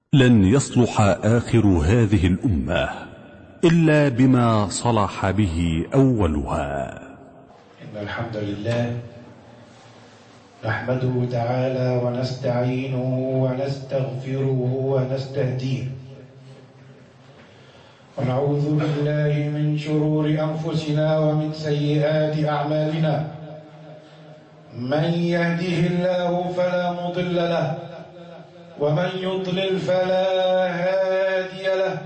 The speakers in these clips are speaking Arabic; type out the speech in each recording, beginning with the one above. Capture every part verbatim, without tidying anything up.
لن يصلح آخر هذه الأمة إلا بما صلح به أولها. إن الحمد لله نحمده تعالى ونستعينه ونستغفره ونستهديه، ونعوذ بالله من شرور أنفسنا ومن سيئات أعمالنا. من يهده الله فلا مضل له، ومن يضلل فلا هادي له،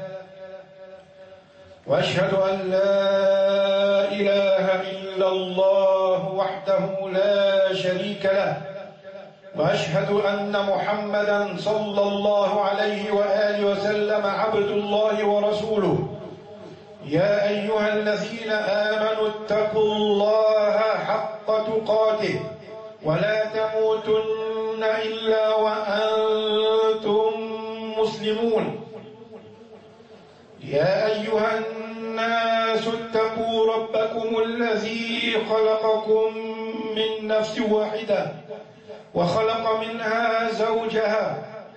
وأشهد أن لا إله إلا الله وحده لا شريك له، وأشهد أن محمدًا صلى الله عليه وآله وسلم عبد الله ورسوله. يا أيها الذين آمنوا اتقوا الله حق تقاته ولا تموتن إلا وأنتم مسلمون. يا أيها الناس اتقوا ربكم الذي خلقكم من نفس واحدة وخلق منها زوجها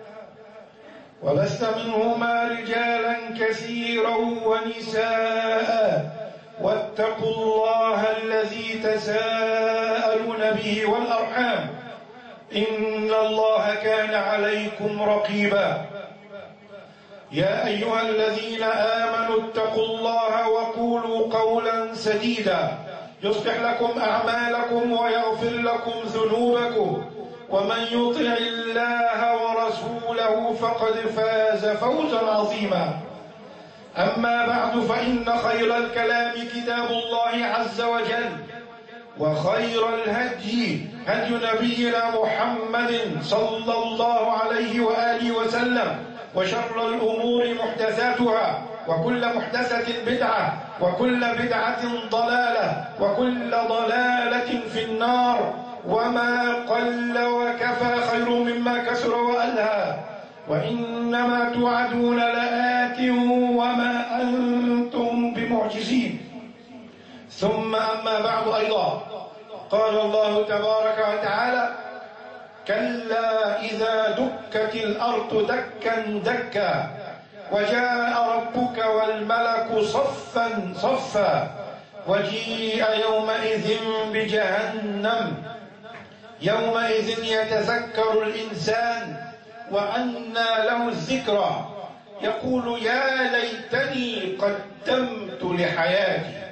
وبث منهما رجالا كثيرا ونساء، واتقوا الله الذي تساءلون به والأرحام إن الله كان عليكم رقيبا. يا أيها الذين آمنوا اتقوا الله وقولوا قولا سديدا يصلح لكم أعمالكم ويغفر لكم ذنوبكم، ومن يطع الله ورسوله فقد فاز فوزا عظيما. أما بعد، فإن خير الكلام كتاب الله عز وجل، وخير الهدي هدي نبينا محمد صلى الله عليه وآله وسلم، وشر الأمور محدثاتها، وكل محدثة بدعة، وكل بدعة ضلالة، وكل ضلالة في النار. وما قل وكفى خير مما كثر وألهى، وإنما توعدون لآت وما أنتم بمعجزين. ثم أما بعد أيضا، قال الله تبارك وتعالى: كلا إذا دكت الأرض دكا دكا وجاء ربك والملك صفا صفا وجيء يومئذ بجهنم يومئذ يتذكر الإنسان وأنى له الذكرى يقول يا ليتني قدمت لحياتي.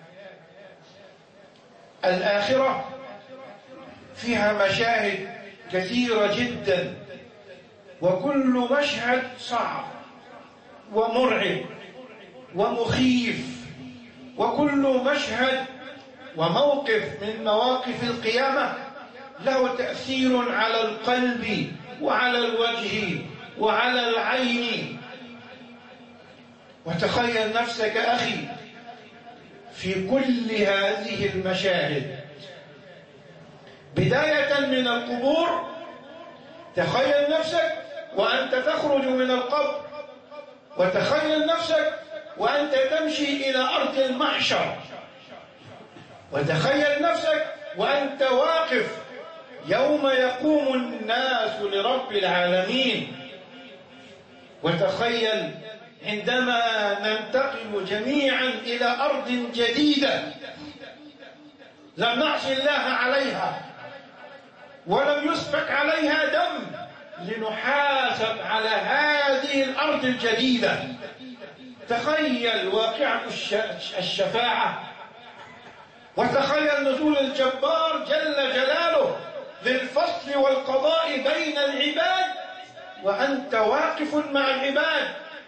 الآخرة فيها مشاهد كثيرة جدا، وكل مشهد صعب ومرعب ومخيف، وكل مشهد وموقف من مواقف القيامة له تأثير على القلب وعلى الوجه وعلى العين. وتخيل نفسك أخي في كل هذه المشاهد، بداية من القبور. تخيل نفسك وأنت تخرج من القبر، وتخيل نفسك وأنت تمشي إلى أرض المحشر، وتخيل نفسك وأنت واقف يوم يقوم الناس لرب العالمين. وتخيل عندما ننتقل جميعا إلى أرض جديدة لم نعصي الله عليها ولم يسفك عليها دم، لنحاسب على هذه الأرض الجديدة. تخيل واقعة الشفاعة، وتخيل نزول الجبار جل جلاله للفصل والقضاء بين العباد وأنت واقف مع العباد.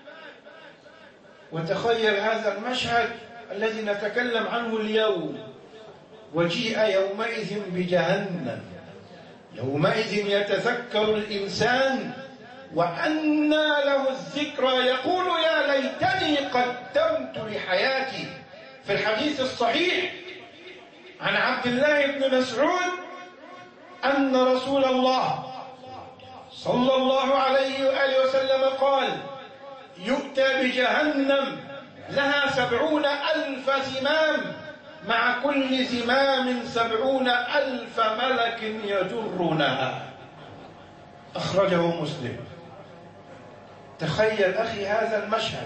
وتخيل هذا المشهد الذي نتكلم عنه اليوم: وجيء يومئذ بجهنم يومئذ يتذكر الإنسان وأنى له الذكرى يقول يا ليتني قدمت لحياتي. في الحديث الصحيح عن عبد الله بن مسعود أن رسول الله صلى الله عليه وآله وسلم قال: يؤتى بجهنم لها سبعون ألف زمام، مع كل زمام سبعون ألف ملك يجرونها. أخرجه مسلم. تخيل أخي هذا المشهد،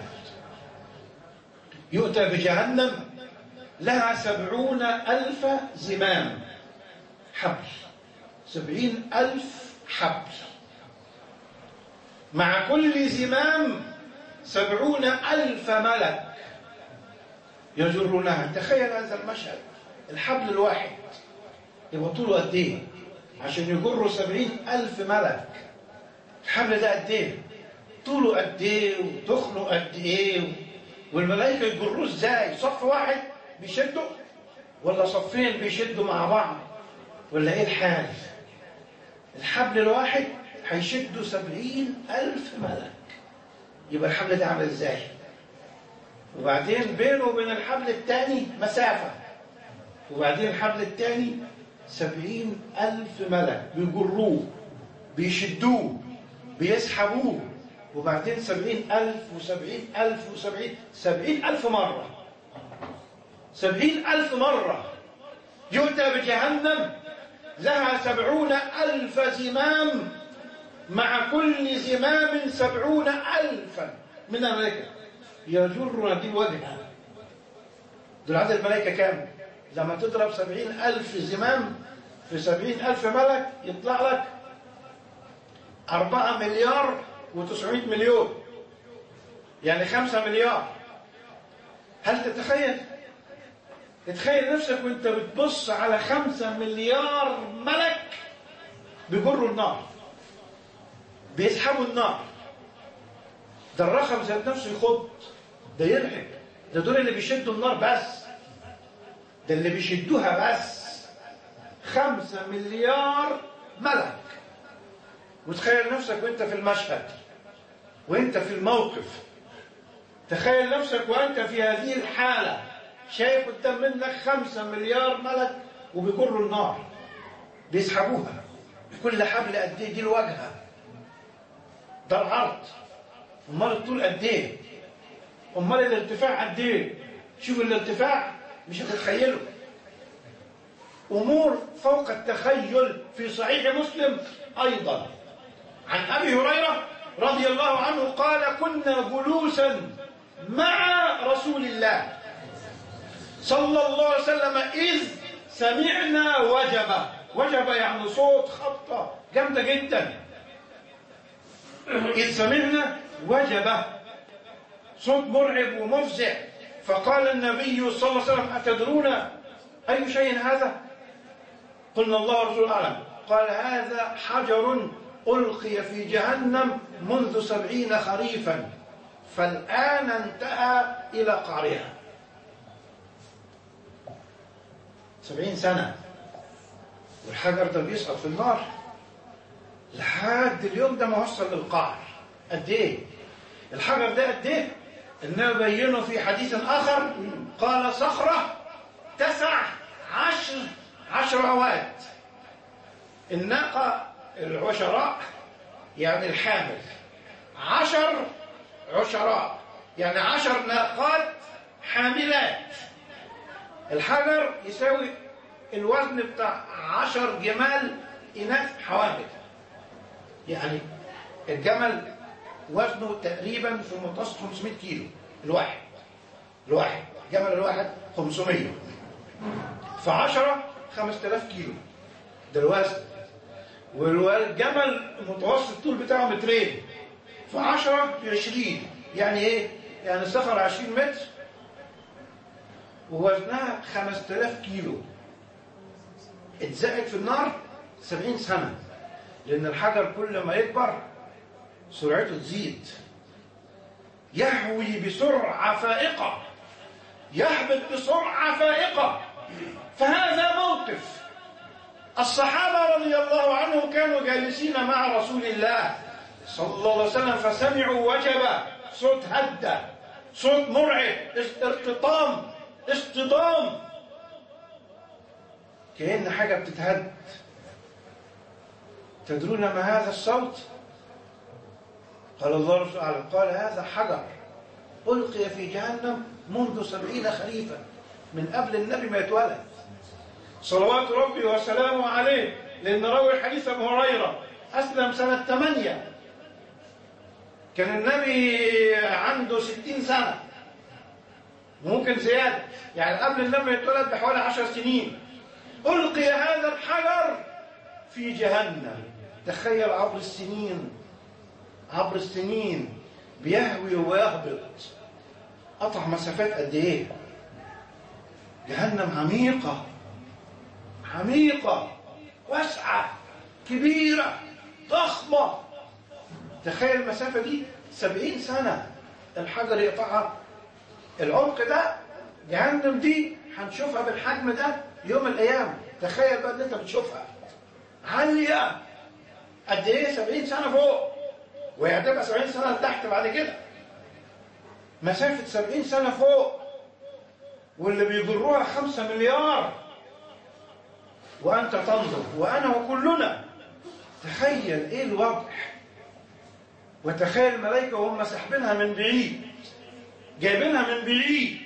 يؤتى بجهنم لها سبعون ألف زمام حبل، سبعين ألف حبل، مع كل زمام سبعون ألف ملك يجرونها. تخيل هذا المشهد، الحبل الواحد يبقى طوله قد ايه عشان يجروا سبعين ألف ملك؟ الحبل ده قد ايه؟ طوله قد ايه وتخنه قد ايه؟ والملائكة يجروه ازاي؟ صف واحد بيشدوا ولا صفين بيشدوا مع بعض ولا ايه الحال؟ الحبل الواحد هيشدوا سبعين ألف ملك، يبقى الحبل ده عامل ازاي؟ وبعدين بينه وبين الحبل الثاني مسافة، وبعدين الحبل الثاني سبعين ألف ملك بيجروه بيشدوه بيسحبوه، وبعدين سبعين ألف وسبعين ألف وسبعين سبعين ألف مرة، سبعين ألف مرة يؤتى بجهنم لها سبعون ألف زمام، مع كل زمام سبعون ألفا من الملائكة يجرون دي وجهها. دول عدد الملائكة كام؟ لما تضرب سبعين ألف زمام في سبعين ألف ملك يطلع لك أربعة مليار وتسعمائة مليون، يعني خمسة مليار. هل تتخيل؟ تتخيل نفسك وانت بتبص على خمسة مليار ملك بيجروا النار بيسحبوا النار؟ ده الرقم ذات نفسه يخض، ده يرعب. ده دول اللي بيشدوا النار بس، ده اللي بيشدوها بس خمسة مليار ملك. وتخيل نفسك وانت في المشهد وانت في الموقف، تخيل نفسك وانت في هذه الحالة، شايف قدام منك خمسة مليار ملك وبيجروا النار بيسحبوها. كل حبل قد ايه؟ دي الواجهة، ده العرض، امال الطول قد ايه؟ امال الارتفاع قد ايه؟ شوف الارتفاع مش هتتخيله، امور فوق التخيل. في صحيح مسلم ايضا عن ابي هريره رضي الله عنه قال: كنا جلوسا مع رسول الله صلى الله عليه وسلم إذ سمعنا وجبة. وجبة يعني صوت خبطة جامدة جدا. إذ سمعنا وجبة، صوت مرعب ومفزع. فقال النبي صلى الله عليه وسلم: أتدرون أي شيء هذا؟ قلنا: الله ورسوله أعلم. قال: هذا حجر ألقي في جهنم منذ سبعين خريفا فالآن انتهى إلى قعرها. سبعين سنة والحجر ده بيسقط في النار لحد اليوم ده ما وصل للقعر. قد ايه الحجر ده؟ قد ايه؟ انه بينه في حديث اخر قال: صخرة تسع عشر عشر عواد. الناقة العشراء يعني الحامل، عشر عشراء يعني عشر ناقات حاملات. الحجر يساوي الوزن بتاع عشر جمال إناث حوامل. يعني الجمل وزنه تقريبا في متوسط خمسمائة كيلو الواحد. الواحد الجمل الواحد خمسمائة، فعشرة خمسة آلاف كيلو ده الوزن. والجمل متوسط الطول بتاعه مترين، فعشرة في عشرين يعني ايه؟ يعني الصخرة عشرين متر ووزنها خمسة آلاف كيلو. اتزقت في النار سبعين سنة، لأن الحجر كل ما يكبر سرعته تزيد، يهوي بسرعة فائقة، يهبط بسرعة فائقة. فهذا موقف الصحابة رضي الله عنهم كانوا جالسين مع رسول الله صلى الله عليه وسلم فسمعوا وجبة، صوت هدة، صوت مرعب، ارتطام، اصطدام، كأن حاجة بتتهد. تدرون ما هذا الصوت؟ قال الله رسول الله قال: هذا حجر ألقي في جهنم منذ سبعين خريفا، من قبل النبي ما يتولد صلوات ربي وسلامه عليه. لأن راوي الحديث أبو هريرة أسلم سنة ثمانية، كان النبي عنده ستين سنة ممكن زيادة، يعني قبل النبي يتولد بحوالي عشر سنين. ألقي هذا الحجر في جهنم. تخيل عبر السنين، عبر السنين بيهوي ويهبط، قطع مسافات قد ايه. جهنم عميقة عميقة واسعة كبيرة ضخمة. تخيل المسافة دي سبعين سنة الحجر يقطعها. العمق ده جهنم دي هنشوفها بالحجم ده يوم القيامة. تخيل بقى ان انت بتشوفها عالية قد ايه، سبعين سنة فوق، وهي هتبقى سبعين سنة لتحت بعد كده. مسافة سبعين سنة فوق، واللي بيجروها خمسة مليار، وأنت تنظر وأنا وكلنا. تخيل إيه الوضع. وتخيل الملائكة وهم سحبينها من بعيد، جايبينها من بعيد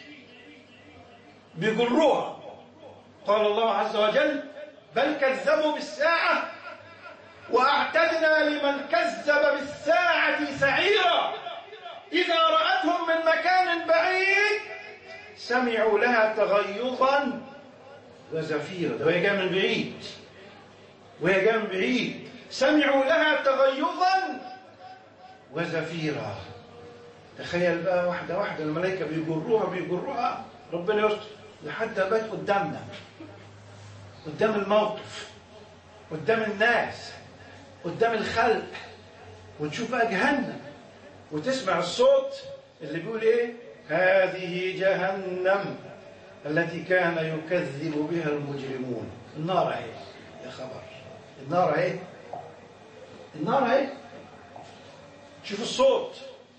بيجروها. قال الله عز وجل: بل كذبوا بالساعة وأعتدنا لمن كذب بالساعة سعيرا إذا رأتهم من مكان بعيد سمعوا لها تغيظا وزفيرا. ده وهي جايه من بعيد، وهي جايه من بعيد سمعوا لها تغيظا وزفيرا. تخيل بقى واحدة واحدة الملائكة بيجروها بيجروها، ربنا يستر، لحد ما بقت قدامنا، قدام الموقف، قدام الناس، قدام الخلق. وتشوف بقى جهنم وتسمع الصوت اللي بيقول ايه: هذه جهنم التي كان يكذب بها المجرمون. النار اهي يا خبر، النار اهي، النار اهي. شوف الصوت: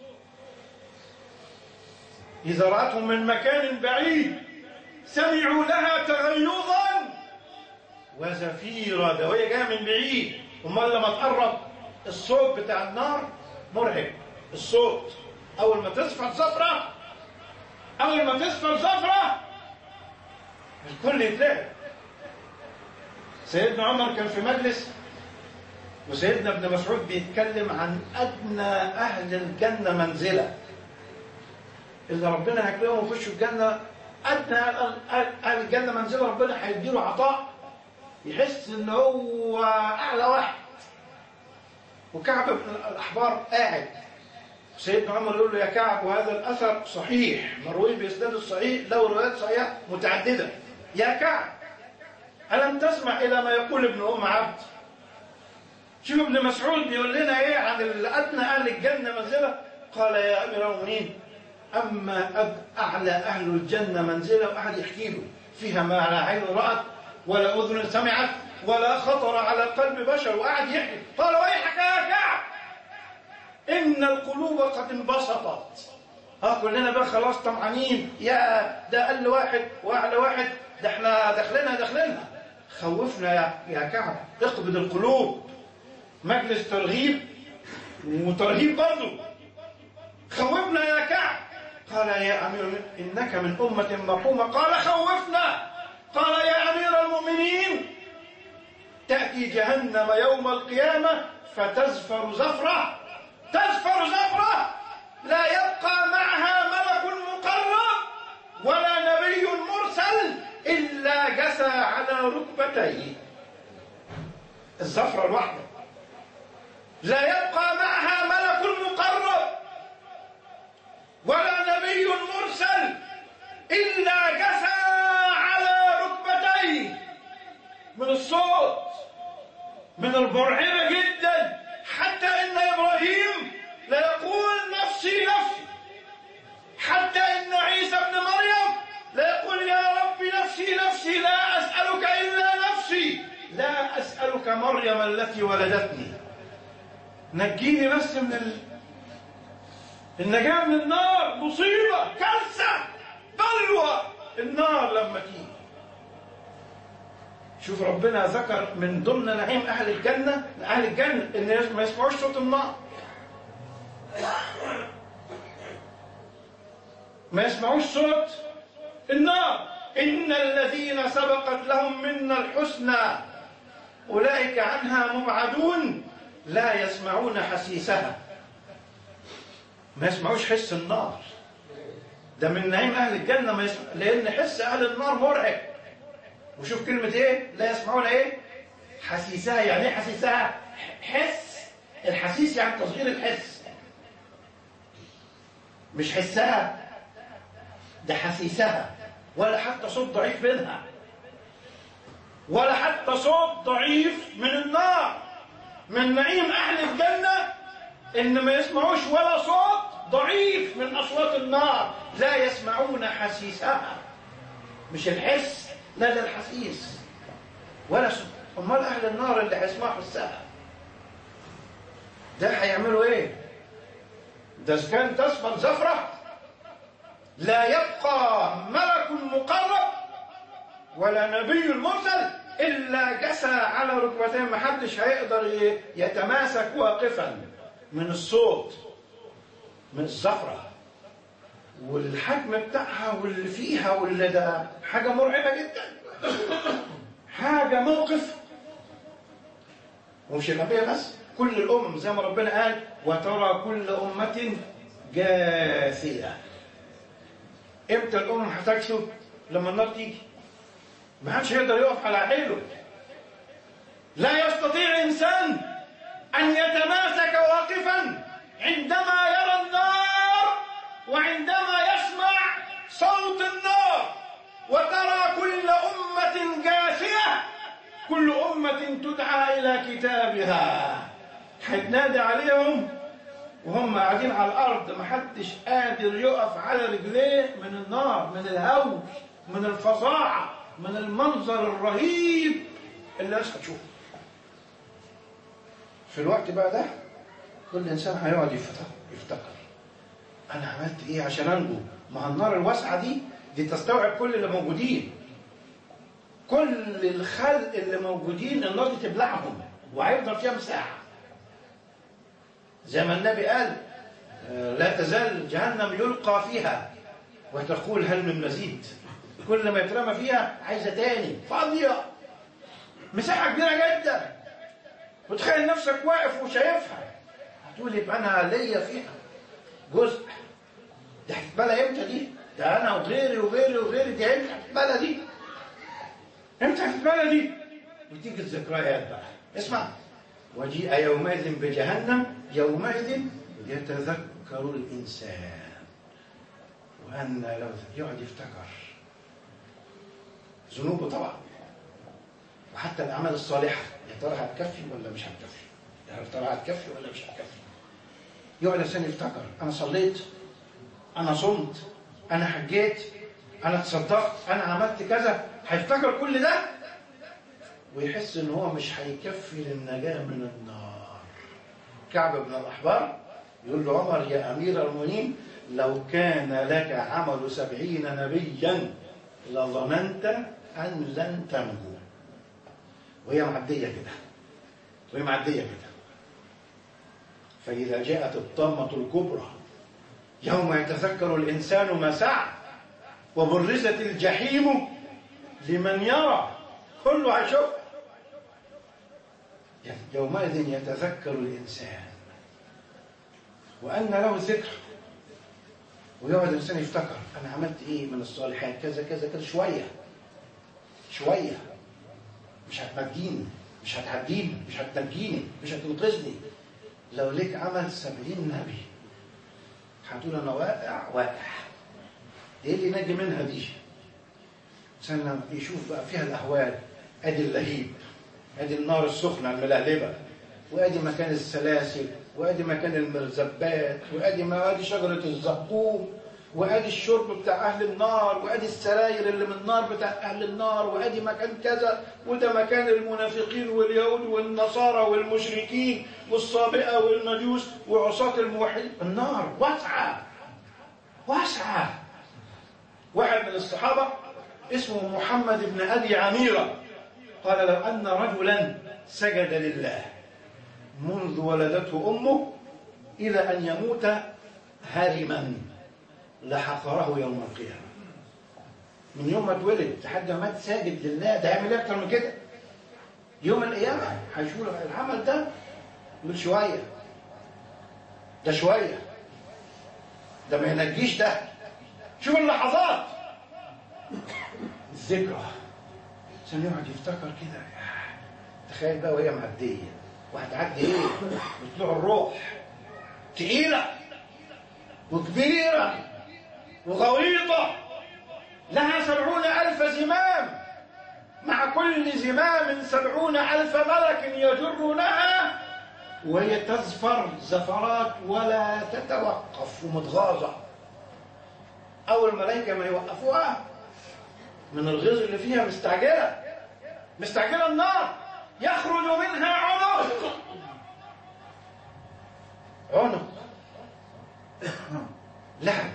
إذا رأتهم من مكان بعيد سمعوا لها تغيظا وزفيرا. ده وهي جايه من بعيد، امال لما تقرب الصوت بتاع النار مرعب. الصوت اول ما تصفر زفره، اول ما تصفر زفره الكل يتلاقى. سيدنا عمر كان في مجلس وسيدنا ابن مسعود بيتكلم عن ادنى اهل الجنه منزله، اللي ربنا هيكرمهم ويخشوا الجنه. ادنى اهل الجنه منزله ربنا هيديله عطاء يحس ان هو اعلى واحد. وكعب بن الاحبار قاعد، سيدنا عمر يقول له: يا كعب، وهذا الاثر صحيح مروي باسناد الصحيح له روايات صحيحه متعدده، يا كعب الم تسمع الى ما يقول ابن ام عبد؟ شوف ابن مسعود بيقول لنا ايه عن ادنى اهل الجنه منزله. قال: يا امير المؤمنين، اما اعلى اهل الجنه منزله، واحد يحكي له فيها ما لا عين رات ولا اذن سمعت ولا خطر على قلب بشر، وقعد يحكي. قال: ويحك يا كعب، ان القلوب قد انبسطت. اه كلنا بقى خلاص طمعانين، يا ده اقل واحد واعلى واحد، ده احنا داخلينها داخلينها. خوفنا يا يا كعب، اقبض القلوب. مجلس ترغيب وترهيب برضه. خوفنا يا كعب. قال: يا امير انك من امه مرحومه. قال: خوفنا. قال: يا امير المؤمنين، تاتي جهنم يوم القيامه فتزفر زفره، تزفر زفره لا يبقى معها ملك مقرب ولا نبي مرسل الا جثى على ركبتيه. الزفره الواحده لا يبقى معها ملك مقرب ولا نبي مرسل إلا جثى على ركبتيه. من الصوت، من البرهنة جدا، حتى إن إبراهيم لا يقول نفسي نفسي، حتى إن عيسى ابن مريم لا يقول يا رب نفسي نفسي، لا أسألك إلا نفسي، لا أسألك مريم التي ولدتني. نجيني بس من ال... النجاة من النار. مصيبة، كارثة، بلوى النار لما تيجي. شوف ربنا ذكر من ضمن نعيم أهل الجنة، أهل الجنة إن ما يسمعوش صوت النار، ما يسمعوش صوت النار. إن الذين سبقت لهم منا الحسنى أولئك عنها مبعدون لا يسمعون حسيسها. ما يسمعوش حس النار. ده من نعيم أهل الجنة ما يسمع، لأن حس أهل النار مرعب. وشوف كلمة إيه؟ لا يسمعون إيه؟ حسيسها. يعني إيه حسيسها؟ حس. الحسيس يعني تصغير الحس، مش حسها، ده حسيسها. ولا حتى صوت ضعيف منها، ولا حتى صوت ضعيف من النار. من نعيم أهل الجنة إن ما يسمعوش ولا صوت ضعيف من أصوات النار. لا يسمعون حسيسها، مش الحس، لا ده الحسيس. ولا صوت. أمال أهل النار اللي هيسمعوا حسها ده هيعملوا إيه؟ ده إذا كان تسمع زفرة لا يبقى ملك مقرب ولا نبي مرسل إلا جسى على ركبتين. محدش هيقدر يتماسك واقفا من الصوت، من الزفرة والحجم بتاعها واللي فيها واللي ده حاجة مرعبة جدا، حاجة موقف. ومش النبي بس، كل الأمم زي ما ربنا قال وترى كل أمة جاثية. امتى الأمم هتكسو؟ لما النار تيجي. ما حدش يقدر يقف على حيله. لا يستطيع إنسان أن يتماسك واقفا عندما يرى النار وعندما يسمع صوت النار. وترى كل أمة جاثية، كل أمة تدعى إلى كتابها. هتنادي عليهم وهم قاعدين على الأرض، محدش قادر يقف على رجليه من النار، من الهول، من الفظاعة، من المنظر الرهيب اللي الناس هتشوفه. في الوقت بقى ده كل إنسان هيقعد يفتكر يفتكر أنا عملت إيه عشان أنجو. مع النار الواسعة دي دي تستوعب كل اللي موجودين، كل الخلق اللي موجودين النار دي تبلعهم، وهيفضل فيها مساحة. زي ما النبي قال لا تزال جهنم يلقى فيها وتقول هل من مزيد. كل ما يترمى فيها عايزة تاني، فاضية، مساحة كبيرة جدا. وتخيل نفسك واقف وشايفها، هتقول يبقى أنا ليا فيها جزء. دي هتتبلى امتى دي؟ ده أنا وغيري وغيري وغيري. دي امتى هتتبلى دي؟ امتى هتتبلى دي؟ وتيجي الذكريات بقى. اسمع، وجيء يومئذ بجهنم يومئذ يتذكر الإنسان وأن لو يقعد يفتكر ذنوبه طبعا، وحتى الأعمال الصالحة يا ترى هتكفي ولا مش هتكفي، يا ترى هتكفي ولا مش هتكفي. يقعد الإنسان يفتكر أنا صليت، أنا صمت، أنا حجيت، أنا تصدقت، أنا عملت كذا. هيفتكر كل ده ويحس إن هو مش هيكفي للنجاة من النار. كعب بن الأحبار يقول له عمر يا أمير المؤمنين لو كان لك عمل سبعين نبيا لظننت أن لن تنجو. وهي معدية كده، وهي معدية كده. فإذا جاءت الطامة الكبرى يوم يتذكر الإنسان ما سعى وبرزت الجحيم لمن يرى، كله هيشوف. يومئذ يتذكر الإنسان وأن له ذكر. ويقعد الإنسان يفتكر أنا عملت إيه من الصالحات، كذا كذا كذا. شوية شوية مش هتنجيني، مش هتعديني، مش هتنجيني، مش هتنقذني. لو ليك عمل سبعين نبي هتقول أنا واقع واقع. إيه اللي نجي منها دي؟ الإنسان لما يشوف بقى فيها الأهوال، أدي اللهيب، أدي النار السخنة الملهلبة، وأدي مكان السلاسل، وأدي مكان المرزبات، وأدي ما أدي شجرة الزقوم، وأدي الشرب بتاع أهل النار، وأدي السراير اللي من النار بتاع أهل النار، وأدي مكان كذا، وده مكان المنافقين واليهود والنصارى والمشركين والصابئة والمجوس وعصاة الموحدين. النار واسعة واسعة. واحد من الصحابة اسمه محمد بن أبي عميرة قال لو أن رجلا سجد لله منذ ولدته أمه إلى أن يموت هرما لحقره يوم القيامة. من يوم ما اتولد لحد ما مات ساجد لله، ده يعمل أكتر من كده. يوم القيامة هيشوف العمل ده يقول شوية، ده شوية. ده ما ينجيش ده. شوف اللحظات، الذكرى، عشان يقعد يفتكر كده. تخيل بقى وهي معديه، وهتعدي ايه؟ بطلوع الروح، تقيله وكبيره وغويطه، لها سبعون ألف زمام، مع كل زمام سبعون ألف ملك يجرونها، وهي تزفر زفرات ولا تتوقف ومتغاظة. أول الملائكة ما يوقفوها من الغيظ اللي فيها، مستعجلة مستعجلة النار، يخرج منها عنق عنق لهب،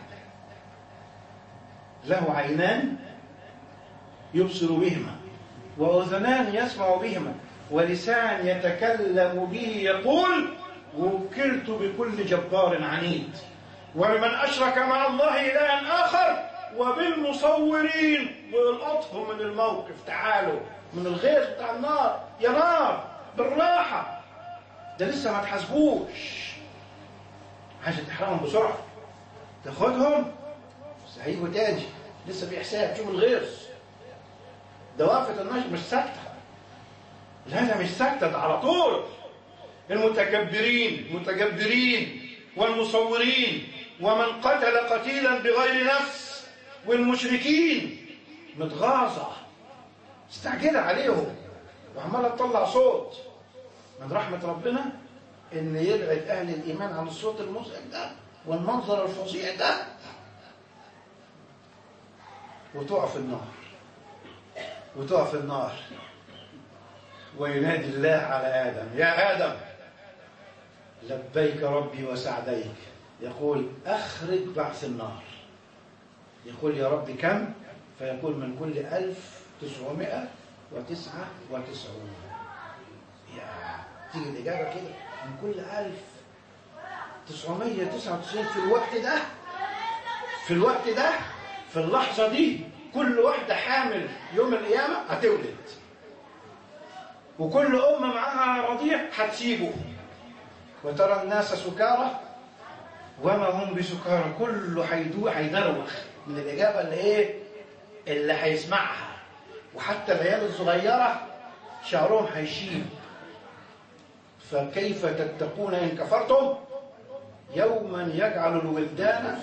له عينان يبصر بهما، وأذنان يسمع بهما، ولسان يتكلم به يقول وكلت بكل جبار عنيد، ولمن أشرك مع الله إلها آخر، وبالمصورين بيلقطهم من الموقف. تعالوا من الغيظ بتاع النار، يا نار بالراحة، ده لسه ما تحاسبوش، عشان تحرقهم بسرعة، تاخدهم بس هيجوا تاني، لسه في حساب. شوف الغيظ، دوافة النار مش ساكتة، لا لا مش ساكتة، ده على طول. المتكبرين متكبرين، والمصورين، ومن قتل قتيلا بغير نفس، والمشركين متغاظة استعجلة عليهم وعمالة تطلع صوت. من رحمة ربنا إن يبعد أهل الإيمان عن الصوت المزعج ده والمنظر الفظيع ده، وتقع في النار وتقع في النار وينادي الله على آدم: يا آدم لبيك ربي وسعديك. يقول: أخرج بعث النار. يقول: يا رب كم؟ فيقول: من كل ألف تسعمائة وتسعة وتسعون. يا تيجي الإجابة كده، من كل ألف تسعمائة وتسعة وتسعين في الوقت ده، في الوقت ده، في اللحظة دي، كل واحدة حامل يوم القيامة هتولد، وكل أمة معها رضيع هتسيبه. وترى الناس سكارى وما هم بسكارى، كله هيدروخ من الإجابة اللي إيه؟ اللي هيسمعها. وحتى العيال الصغيرة شعرهم هيشيب. فكيف تتقون إن كفرتم يوما يجعل الولدان،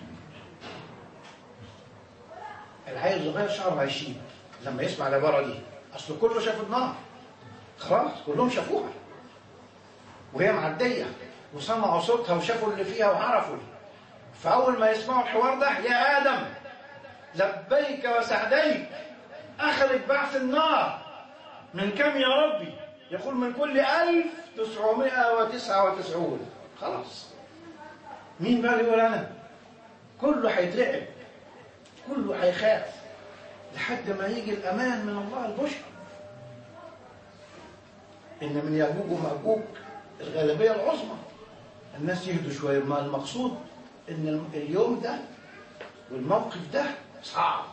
العيل الصغير شعره هيشيب لما يسمع العبارة دي، أصل كله شاف النار، خلاص كلهم شافوها وهي معدية، وسمعوا صوتها وشافوا اللي فيها وعرفوا. فأول ما يسمعوا الحوار ده: يا آدم لبيك وسعديك، أخرج بعث النار. من كم يا ربي؟ يقول: من كل ألف تسعمائة وتسعة وتسعون. خلاص، مين بقى يقول أنا؟ كله هيترعب، كله هيخاف، لحد ما يجي الأمان من الله البشر. إن من يأجوج ومأجوج الغالبية العظمى، الناس يهدوا شوية. ما المقصود إن اليوم ده والموقف ده صعب.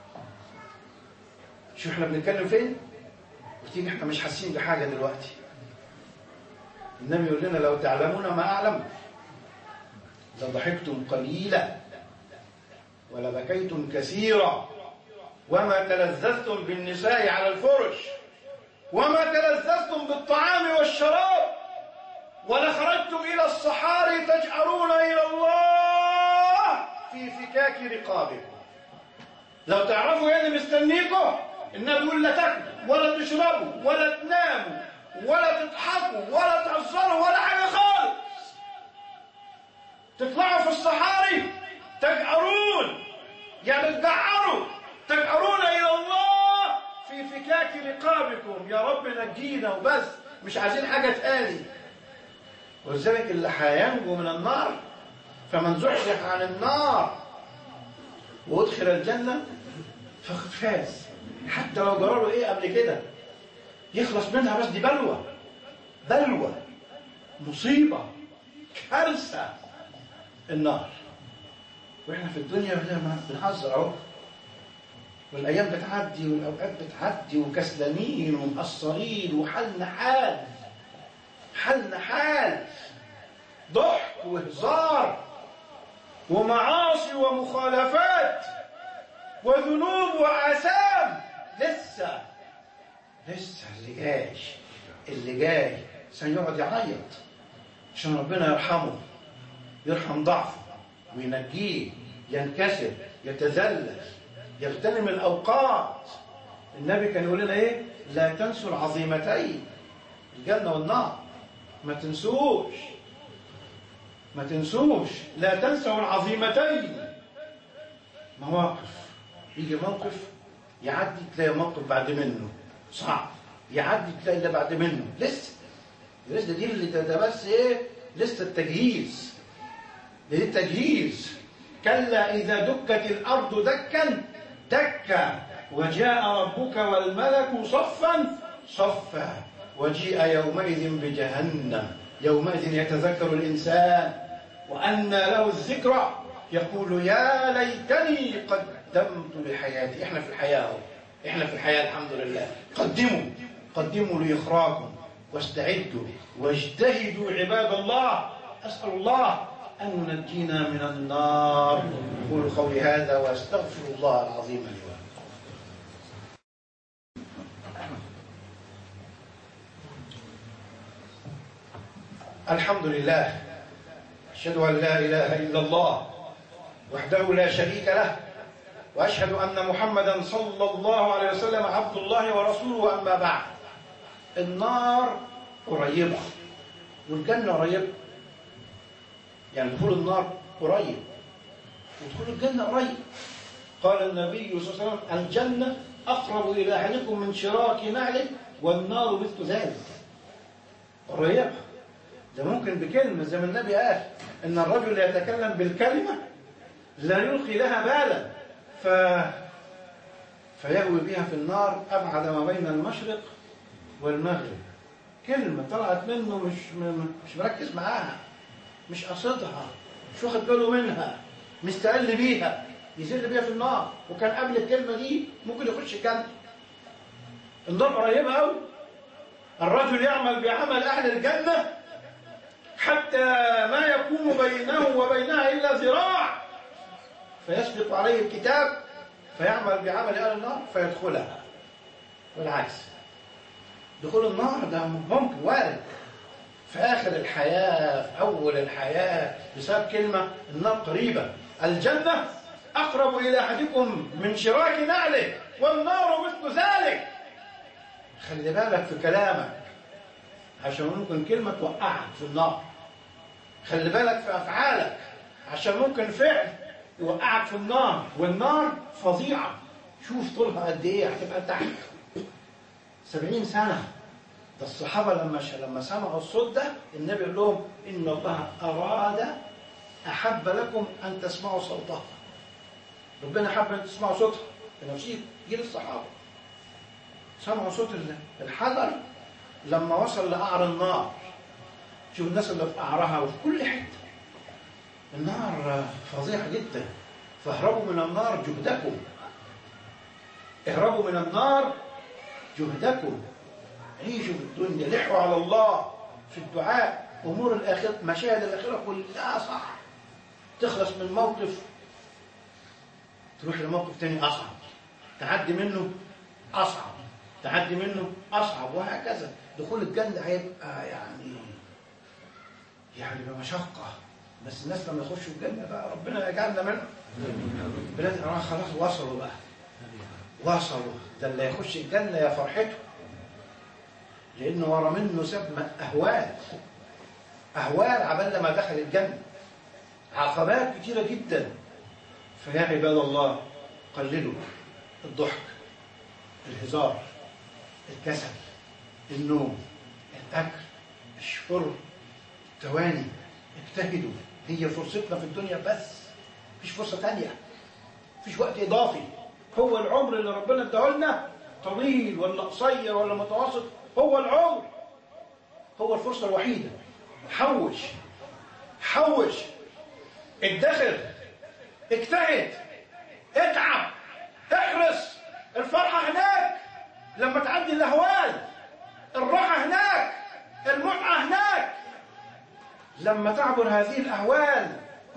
شو احنا بنتكلم فين؟ وتيجي احنا مش حاسين بحاجة دلوقتي. النبي يقول لنا: لو تعلمون ما أعلم لضحكتم قليلا ولبكيتم كثيرا، وما تلذذتم بالنساء على الفرش، وما تلذذتم بالطعام والشراب، ولخرجتم إلى الصحاري تجأرون إلى الله في فكاك رقابكم. لو تعرفوا ايه اللي مستنيكم، النبي يقول: لا تاكلوا ولا تشربوا ولا تناموا ولا تضحكوا ولا تهزروا ولا حاجة خالص. تطلعوا في الصحاري تجأرون، يعني تجعروا، تجأرون إلى الله في فكاك رقابكم. يا رب نجينا وبس، مش عايزين حاجة تاني. ولذلك اللي هينجو من النار: فمن زحزح عن النار وادخل الجنة فقد فاز. حتى لو جرى ايه قبل كده يخلص منها، بس دي بلوى، بلوى، مصيبة، كارثة النار. واحنا في الدنيا بنهزر اهو، والايام بتعدي والاوقات بتعدي، وكسلانين ومقصرين، وحالنا حال، حالنا حال ضحك وهزار. ومعاصي ومخالفات وذنوب وآثام. لسه لسه اللي جاي اللي جاي سيقعد يعيط عشان ربنا يرحمه، يرحم ضعفه وينجيه، ينكسر، يتذلل، يغتنم الأوقات. النبي كان يقول لنا إيه؟ لا تنسوا العظيمتين، الجنة والنار. ما تنسوش ما تنسوش لا تنسوا العظيمتين. مواقف، يجي موقف يعدي تلاقي موقف بعد منه صعب، يعدي تلاقي اللي بعد منه لسه لسه دي اللي ده بس ايه؟ لسه التجهيز، دي التجهيز. كلا إذا دكت الأرض دكا دكا وجاء ربك والملك صفا صفا وجيء يومئذ بجهنم يومئذ يتذكر الإنسان وأنى له الذكرى يقول يا ليتني قدمت لحياتي. احنا في الحياة اهو، احنا في الحياة الحمد لله. قدموا قدموا لإخراجكم واستعدوا واجتهدوا عباد الله. أسأل الله أن ينجينا من النار. أقول قولي هذا وأستغفر الله العظيم لي ولكم. الحمد لله، أشهد أن لا إله إلا الله وحده لا شريك له، وأشهد أن محمدا صلى الله عليه وسلم عبد الله ورسوله. أما بعد، النار قريبة والجنة قريبة، يعني دخول النار قريب ودخول الجنة قريب. قال النبي صلى الله عليه وسلم الجنة أقرب إلى أحدكم من شراك نعل والنار مثل ذلك. قريبة، ده ممكن بكلمة زي ما النبي قال إن الرجل يتكلم بالكلمة لا يلقي لها بالا ف... فيهوي بها في النار أبعد ما بين المشرق والمغرب. كلمة طلعت منه مش مش مركز معاها، مش قصدها، مش واخد باله منها، مستقل بيها، يزل بيها في النار. وكان قبل الكلمة دي ممكن يخش الجنة. النار قريبة أوي. الرجل يعمل بعمل أهل الجنة حتى ما يكون بينه وبينها إلا ذراع فيسبق عليه الكتاب فيعمل بعمل أهل النار فيدخلها. والعكس، دخول النار ده ممكن وارد في آخر الحياة، في أول الحياة، بسبب كلمة. النار قريبة. الجنة أقرب إلى أحدكم من شراك نعله والنار مثل ذلك. خلي بالك في كلامك عشان ممكن كلمة توقعك في النار. خلي بالك في أفعالك عشان ممكن فعل يوقعك في النار. والنار فظيعة، شوف طولها قد إيه، هتبقى تحت سبعين سنة. ده الصحابة لما لما سمعوا الصوت ده النبي قال لهم إن الله أراد أحب لكم أن تسمعوا صوتها. ربنا حب أن تسمعوا صوتها. بنفسي جيل الصحابة سمعوا صوت الحجر لما وصل لقعر النار. شوف الناس اللي في قعرها وفي كل حتة. النار فظيعة جدا. فاهربوا من النار جهدكم، اهربوا من النار جهدكم. عيشوا في الدنيا، لحوا على الله في الدعاء. أمور الآخرة، مشاهد الآخرة كلها صح. تخلص من موقف تروح لموقف تاني أصعب، تعدي منه أصعب، تعدي منه أصعب، وهكذا. دخول الجنة هيبقى يعني يعني بمشقة. بس الناس لما يخشوا الجنة بقى ربنا يجعلنا منهم. بلاد الأمان خلاص وصلوا بقى، وصلوا. ده اللي يخش الجنة يا فرحته، لأنه ورا منه سب أهوال أهوال عبال ما دخل الجنة، عقبات كتيرة جدا. فيا عباد الله قللوا الضحك، الهزار، الكسل، النوم، الأكل، الشرب، التواني. اجتهدوا، هي فرصتنا في الدنيا بس، مفيش فرصة تانية، مفيش وقت إضافي. هو العمر اللي ربنا اداهولنا طويل ولا قصير ولا متوسط، هو العمر، هو الفرصة الوحيدة. حوش حوش، ادخر، اجتهد، اتعب، احرص. الفرحة هناك لما تعدي الأهوال، الراحة هناك، المتعة هناك. لما تعبر هذه الأهوال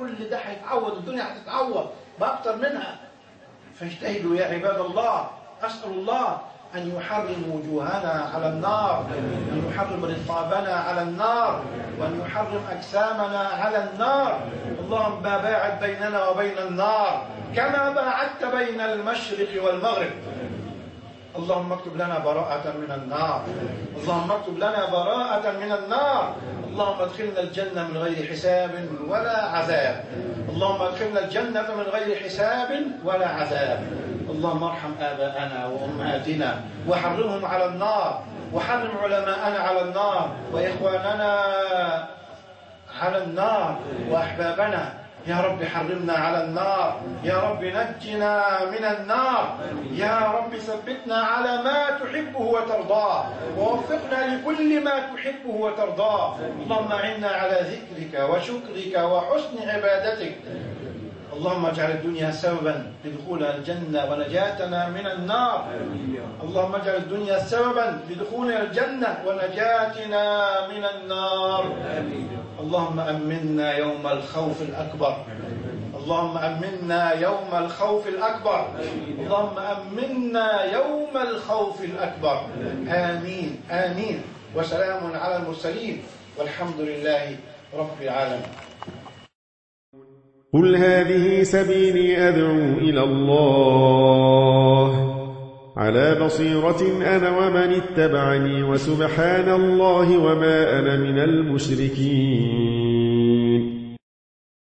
كل ده هيتعوض، الدنيا هتتعوض بأكتر منها. فاجتهدوا يا عباد الله. أسأل الله أن يحرم وجوهنا على النار، أن يحرم رقابنا على النار، وأن يحرم أجسامنا على النار. اللهم باعد بيننا وبين النار كما باعدت بين المشرق والمغرب. اللهم اكتب لنا براءة من النار، اللهم اكتب لنا براءة من النار. اللهم ادخلنا الجنة من غير حساب ولا عذاب، اللهم ادخلنا الجنة من غير حساب ولا عذاب. اللهم ارحم آباءنا وأمهاتنا وحرمهم على النار، وحرم علماءنا على النار، وإخواننا على النار، وأحبابنا يا رب حرمنا على النار، يا رب نجنا من النار، يا رب ثبتنا على ما تحبه وترضاه، ووفقنا لكل ما تحبه وترضاه. اللهم أعنا على ذكرك وشكرك وحسن عبادتك. اللهم اجعل الدنيا سببا لدخولنا الجنة ونجاتنا من النار. اللهم اجعل الدنيا سببا لدخولنا الجنة ونجاتنا من النار. اللهم أمنا يوم الخوف الأكبر، اللهم أمنا يوم الخوف الأكبر، اللهم أمنا يوم الخوف الأكبر. آمين آمين. وسلام على المرسلين والحمد لله رب العالمين. قل هذه سبيلي أدعو إلى الله على بصيرة أنا ومن اتبعني، وسبحان الله وما أنا من المشركين.